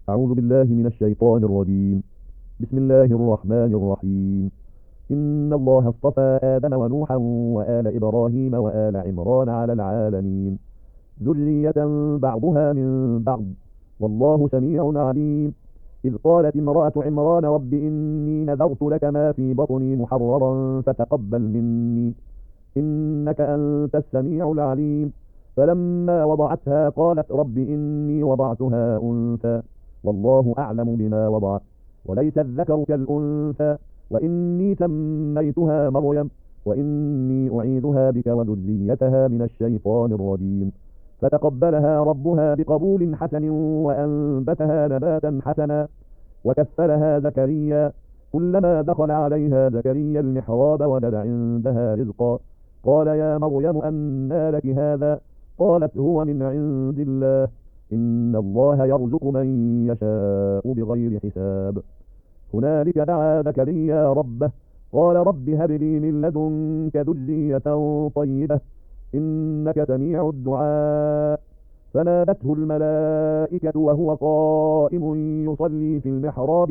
أعوذ بالله من الشيطان الرجيم. بسم الله الرحمن الرحيم. إن الله اصطفى آدم ونوحا وآل إبراهيم وآل عمران على العالمين، ذرية بعضها من بعض، والله سميع عليم. إذ قالت امرأة عمران رب إني نذرت لك ما في بطني محررا فتقبل مني، إنك أنت السميع العليم. فلما وضعتها قالت رب إني وضعتها أنثى والله أعلم بما وضعت وليس الذكر كالأنثى، وإني سميتها مريم وإني أعيذها بك وذريتها من الشيطان الرجيم. فتقبلها ربها بقبول حسن وأنبتها نباتا حسنا، وكفلها زكريا. كلما دخل عليها زكريا المحراب وجد عندها رزقا، قال يا مريم أنى لك هذا؟ قالت هو من عند الله، إن الله يرزق من يشاء بغير حساب. هنالك دعا زكريا ربه، قال رب هب لي من لدنك ذرية طيبة إنك سميع الدعاء. فنادته الملائكة وهو قائم يصلي في المحراب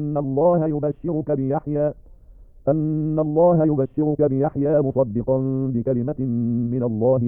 أن الله يبشرك بيحيى مصدقا بكلمة من الله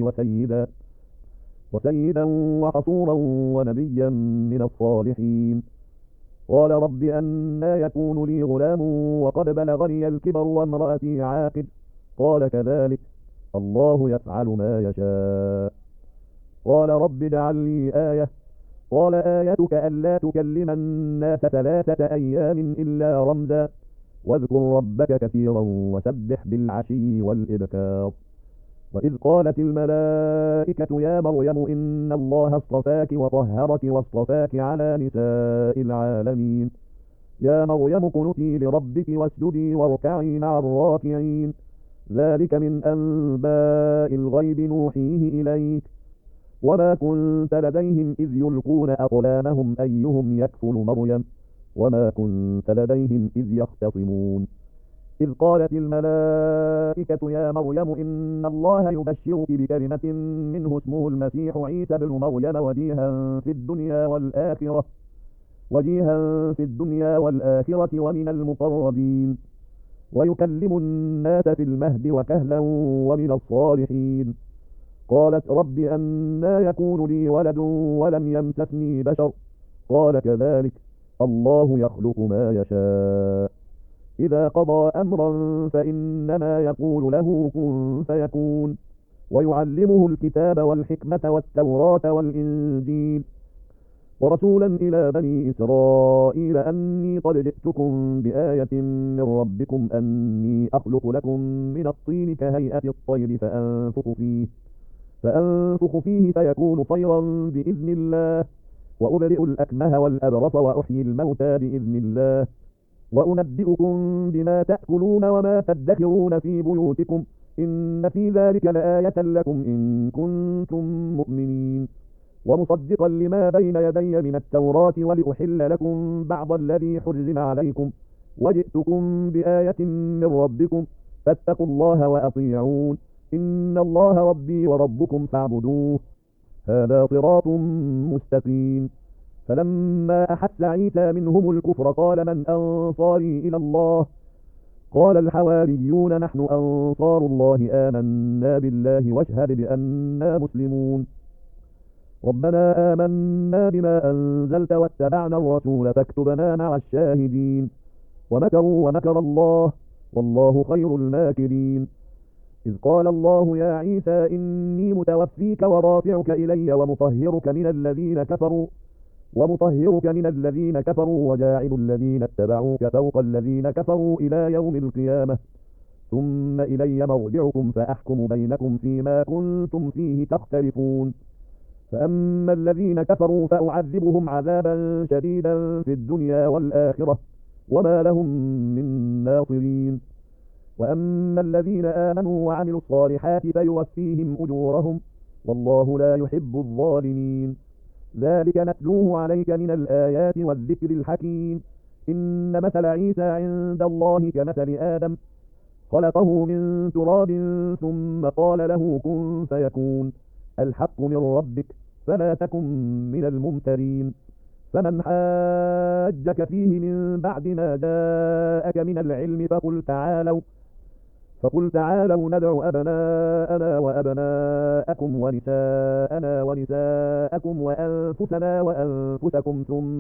وسيدا وحصورا ونبيا من الصالحين. قال رب أنى يكون لي غلام وقد بلغني الكبر وامرأتي عاقر؟ قال كذلك الله يفعل ما يشاء. قال رب اجعل لي آية. قال آيتك ألا تكلم الناس 3 أيام إلا رمزا، واذكر ربك كثيرا وسبح بالعشي والإبكار. وإذ قالت الملائكة يا مريم إن الله اصطفاك وطهرك واصطفاك على نساء العالمين، يا مريم اقنتي لربك واسجدي واركعي مع الراكعين، ذلك من أنباء الغيب نوحيه إليك، وما كنت لديهم إذ يلقون أقلامهم أيهم يكفل مريم، وما كنت لديهم إذ يختصمون. إذ قالت الملائكة يا مريم إن الله يبشرك بكلمة منه اسمه المسيح عيسى بن مريم وجيها في الدنيا والآخرة ومن المقربين، ويكلم الناس في المهد وكهلا ومن الصالحين. قالت رب أنى يكون لي ولد ولم يمسسني بشر؟ قال كذلك الله يخلق ما يشاء، إذا قضى أمرا فإنما يقول له كن فيكون. ويعلمه الكتاب والحكمة والتوراة والإنجيل، ورسولا إلى بني إسرائيل أني قد جئتكم بآية من ربكم أني أخلق لكم من الطين كهيئة الطير فأنفخ فيه فيكون طيرا بإذن الله، وأبرئ الأكمه والأبرص وأحيي الموتى بإذن الله، وأنبئكم بما تأكلون وما تدخرون في بيوتكم، إن في ذلك لآية لكم إن كنتم مؤمنين. ومصدقا لما بين يدي من التوراة ولأحل لكم بعض الذي حرم عليكم، وجئتكم بآية من ربكم فاتقوا الله وأطيعون، إن الله ربي وربكم فاعبدوه، هذا صراط مستقيم. فلما أحس عيسى منهم الكفر قال من أنصاري إلى الله؟ قال الحواريون نحن أنصار الله آمنا بالله واشهد بأننا مسلمون. ربنا آمنا بما أنزلت واتبعنا الرسول فاكتبنا مع الشاهدين. ومكروا ومكر الله والله خير الماكرين. إذ قال الله يا عيسى إني متوفيك ورافعك إلي ومطهرك من الذين كفروا وجاعل الذين اتبعوك فوق الذين كفروا إلى يوم القيامة، ثم إلي مرجعكم فأحكم بينكم فيما كنتم فيه تختلفون. فأما الذين كفروا فأعذبهم عذابا شديدا في الدنيا والآخرة وما لهم من ناصرين. وأما الذين آمنوا وعملوا الصالحات فيوفيهم أجورهم والله لا يحب الظالمين. ذلك نتلوه عليك من الآيات والذكر الحكيم. إن مثل عيسى عند الله كمثل آدم، خلقه من تراب ثم قال له كن فيكون، الحق من ربك فلا تكن من الممترين. فمن حاجك فيه من بعد ما جاءك من العلم فقل تعالوا ندع أبناءنا وأبناءكم ونساءنا ونساءكم وأنفسنا وأنفسكم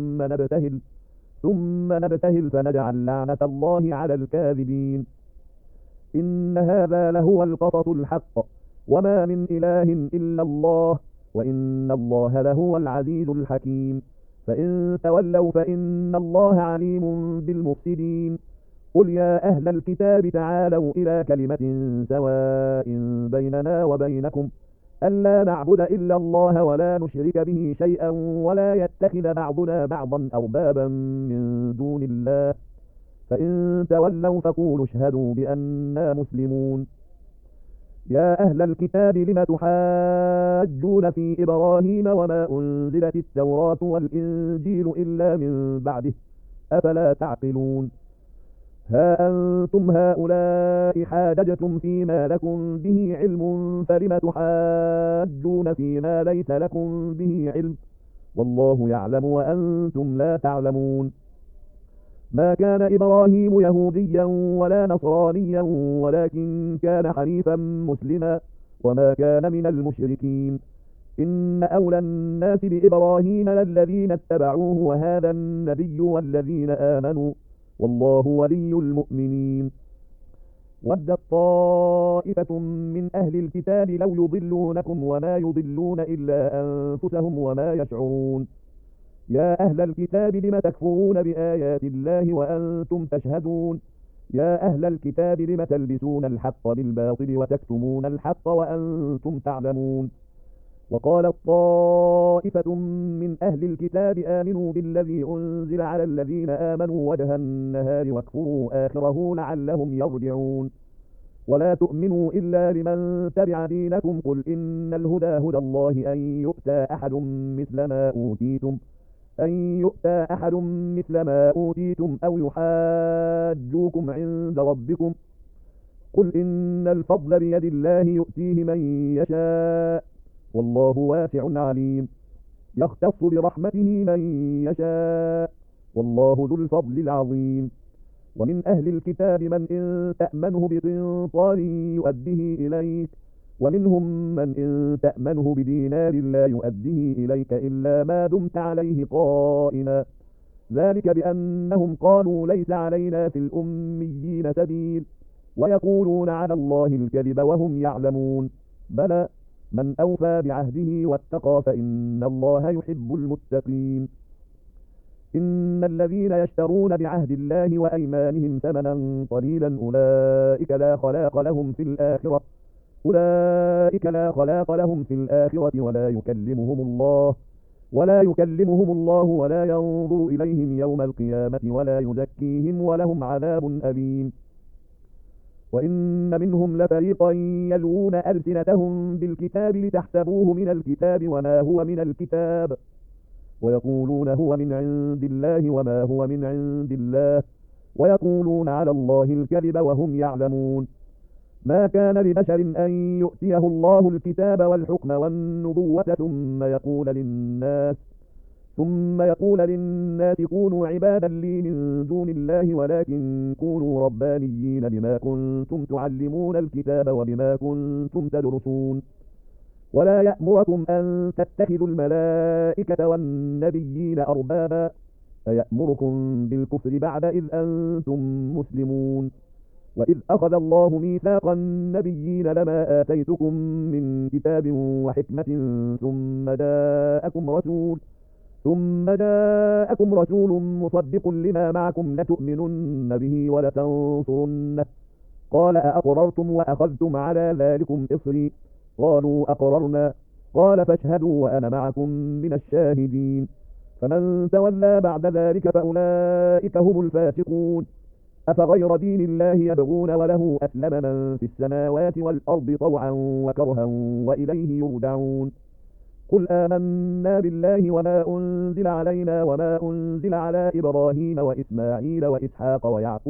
ثم نبتهل فنجعل لعنة الله على الكاذبين. إن هذا لهو القصص الحق وما من إله إلا الله وإن الله لهو العزيز الحكيم. فإن تولوا فإن الله عليم بالمفسدين. قل يا أهل الكتاب تعالوا إلى كلمة سواء بيننا وبينكم ألا نعبد إلا الله ولا نشرك به شيئا ولا يتخذ بعضنا بعضا أربابا من دون الله فإن تولوا فقولوا اشهدوا بأننا مسلمون. يا أهل الكتاب لم تحاجون في إبراهيم وما أنزلت التوراة والإنجيل إلا من بعده أفلا تعقلون. ها أنتم هؤلاء حاججتم فيما لكم به علم فلم تحاجون فيما ليس لكم به علم والله يعلم وأنتم لا تعلمون. ما كان إبراهيم يهوديا ولا نصرانيا ولكن كان حنيفا مسلما وما كان من المشركين. إن أولى الناس بإبراهيم للذين اتبعوه وهذا النبي والذين آمنوا والله ولي المؤمنين. ودت طائفة من أهل الكتاب لو يضلونكم وما يضلون إلا أنفسهم وما يشعرون. يا أهل الكتاب لم تكفرون بآيات الله وأنتم تشهدون. يا أهل الكتاب لم تلبسون الحق بالباطل وتكتمون الحق وأنتم تعلمون. وقالت طائفة من أهل الكتاب آمنوا بالذي أنزل على الذين آمنوا وجه النهار واكفروا آخره لعلهم يرجعون. ولا تؤمنوا إلا لمن تبع دينكم قل إن الهدى هدى الله أن يؤتى أحد مثل ما أوتيتم أو يحاجوكم عند ربكم قل إن الفضل بيد الله يؤتيه من يشاء والله واسع عليم. يختص برحمته من يشاء والله ذو الفضل العظيم. ومن أهل الكتاب من إن تأمنه بقنطار يؤديه إليك ومنهم من إن تأمنه بدينار لا يؤديه إليك إلا ما دمت عليه قائما ذلك بأنهم قالوا ليس علينا في الأميين سبيل ويقولون على الله الكذب وهم يعلمون. بلى من أوفى بعهده واتقى فإن الله يحب المتقين. إن الذين يشترون بعهد الله وأيمانهم ثمنا قليلا أولئك لا خلاق لهم في الآخرة ولا يكلمهم الله ولا ينظر إليهم يوم القيامة ولا يزكيهم ولهم عذاب أليم. وإن منهم لفريقا يلوون ألسنتهم بالكتاب لتحسبوه من الكتاب وما هو من الكتاب ويقولون هو من عند الله وما هو من عند الله ويقولون على الله الكذب وهم يعلمون. ما كان لبشر أن يؤتيه الله الكتاب والحكم والنبوة ثم يقول للناس كونوا عبادا لي من دون الله ولكن كونوا ربانيين بما كنتم تعلمون الكتاب وبما كنتم تدرسون. ولا يأمركم أن تتخذوا الملائكة والنبيين أربابا أيأمركم بالكفر بعد إذ أنتم مسلمون. وإذ أخذ الله ميثاق النبيين لما آتيتكم من كتاب وحكمة ثم جاءكم رسول مصدق لما معكم لتؤمنن به ولتنصرنه قال أأقررتم وأخذتم على ذلكم إصري قالوا أقررنا قال فاشهدوا وأنا معكم من الشاهدين. فمن تولى بعد ذلك فأولئك هم الفاسقون. أفغير دين الله يبغون وله أسلم من في السماوات والأرض طوعا وكرها وإليه يرجعون. قل آمنا بالله وما أنزل علينا وما أنزل على إبراهيم وإسماعيل وإسحاق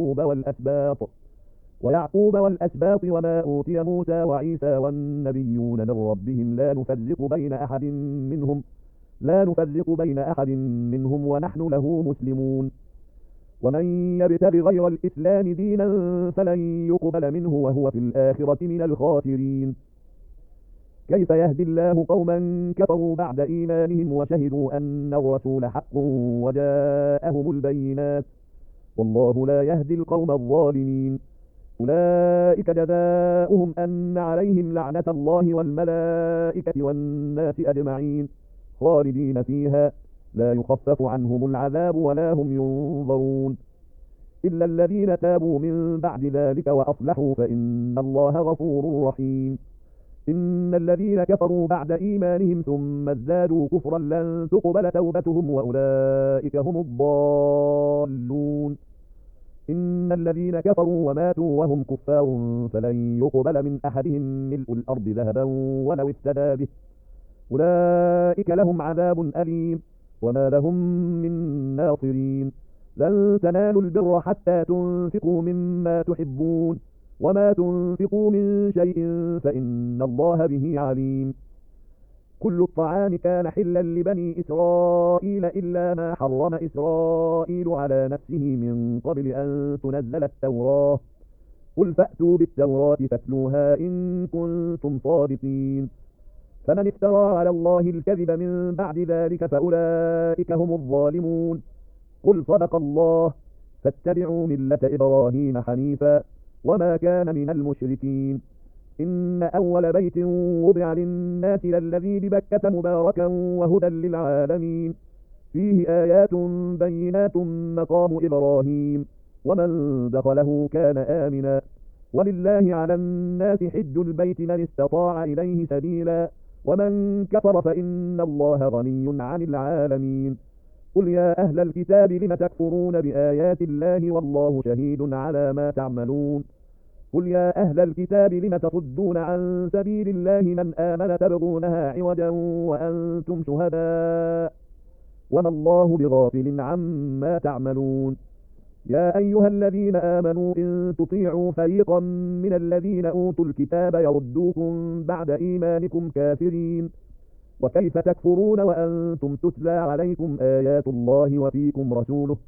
ويعقوب والأسباط وما أوتي موسى وعيسى والنبيون من ربهم لا نفرق بين أحد منهم لا نفرق بين أحد منهم ونحن له مسلمون. ومن يبتغ غير الإسلام دينا فلن يقبل منه وهو في الآخرة من الخاسرين. كيف يهدي الله قوما كفروا بعد إيمانهم وشهدوا أن الرسول حق وجاءهم البينات، والله لا يهدي القوم الظالمين. أولئك جزاؤهم أن عليهم لعنة الله والملائكة والناس أجمعين خالدين فيها لا يخفف عنهم العذاب ولا هم ينظرون، إلا الذين تابوا من بعد ذلك وأصلحوا فإن الله غفور رحيم. إن الذين كفروا بعد إيمانهم ثم ازدادوا كفرا لن تقبل توبتهم وأولئك هم الضالون. إن الذين كفروا وماتوا وهم كفار فلن يقبل من أحدهم ملء الأرض ذهبا ولو افتدى به، أولئك لهم عذاب أليم وما لهم من ناصرين. لن تنالوا البر حتى تنفقوا مما تحبون وما تنفقوا من شيء فإن الله به عليم. كل الطعام كان حلا لبني إسرائيل إلا ما حرم إسرائيل على نفسه من قبل أن تنزل التوراة، قل فأتوا بالتوراة فاتلوها إن كنتم صادقين. فمن افترى على الله الكذب من بعد ذلك فأولئك هم الظالمون. قل صدق الله فاتبعوا ملة إبراهيم حنيفا وما كان من المشركين. إن أول بيت وضع للناس للذي ببكة مباركا وهدى للعالمين، فيه آيات بينات مقام إبراهيم ومن دخله كان آمنا، ولله على الناس حج البيت من استطاع إليه سبيلا ومن كفر فإن الله غني عن العالمين. قل يا أهل الكتاب لم تكفرون بآيات الله والله شهيد على ما تعملون. قل يا أهل الكتاب لم تصدون عن سبيل الله من آمن تبغونها عوجا وأنتم شهداء وما الله بغافل عما تعملون. يا أيها الذين آمنوا إن تطيعوا فريقا من الذين أوتوا الكتاب يردوكم بعد إيمانكم كافرين، وكيف تكفرون وأنتم تتلى عليكم آيات الله وفيكم رسوله،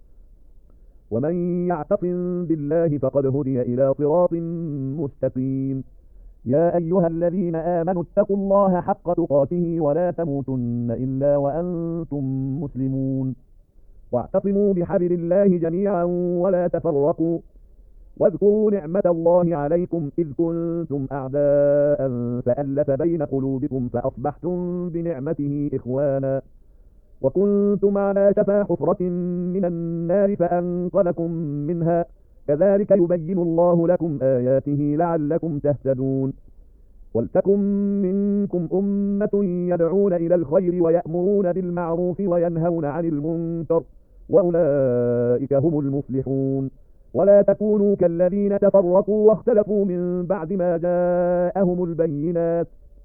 ومن يعتصم بالله فقد هدي إلى صراط مستقيم. يا أيها الذين آمنوا اتقوا الله حق تقاته ولا تموتن إلا وأنتم مسلمون، واعتصموا بحبل الله جميعا ولا تفرقوا، واذكروا نعمة الله عليكم إذ كنتم أعداء فألف بين قلوبكم فأصبحتم بنعمته إخوانا، وكنتم على شفا حفرة من النار فأنقذكم منها، كذلك يبين الله لكم آياته لعلكم تهتدون. ولتكن منكم أمة يدعون إلى الخير ويأمرون بالمعروف وينهون عن المنكر وأولئك هم المفلحون. ولا تكونوا كالذين تفرقوا واختلفوا من بعد ما جاءهم البينات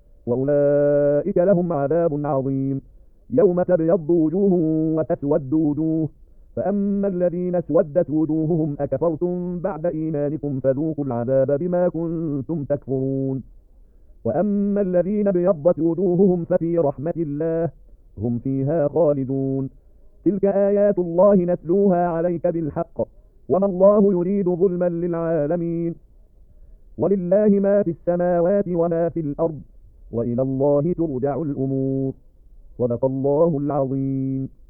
وأولئك لهم عذاب عظيم. يوم تبيض وجوه وتسود وجوه، فأما الذين اسودت وجوههم أكفرتم بعد إيمانكم فذوقوا العذاب بما كنتم تكفرون. وأما الذين ابيضت وجوههم ففي رحمة الله هم فيها خالدون. تلك آيات الله نتلوها عليك بالحق وما الله يريد ظلما للعالمين. ولله ما في السماوات وما في الأرض وإلى الله ترجع الأمور. صدق الله العظيم.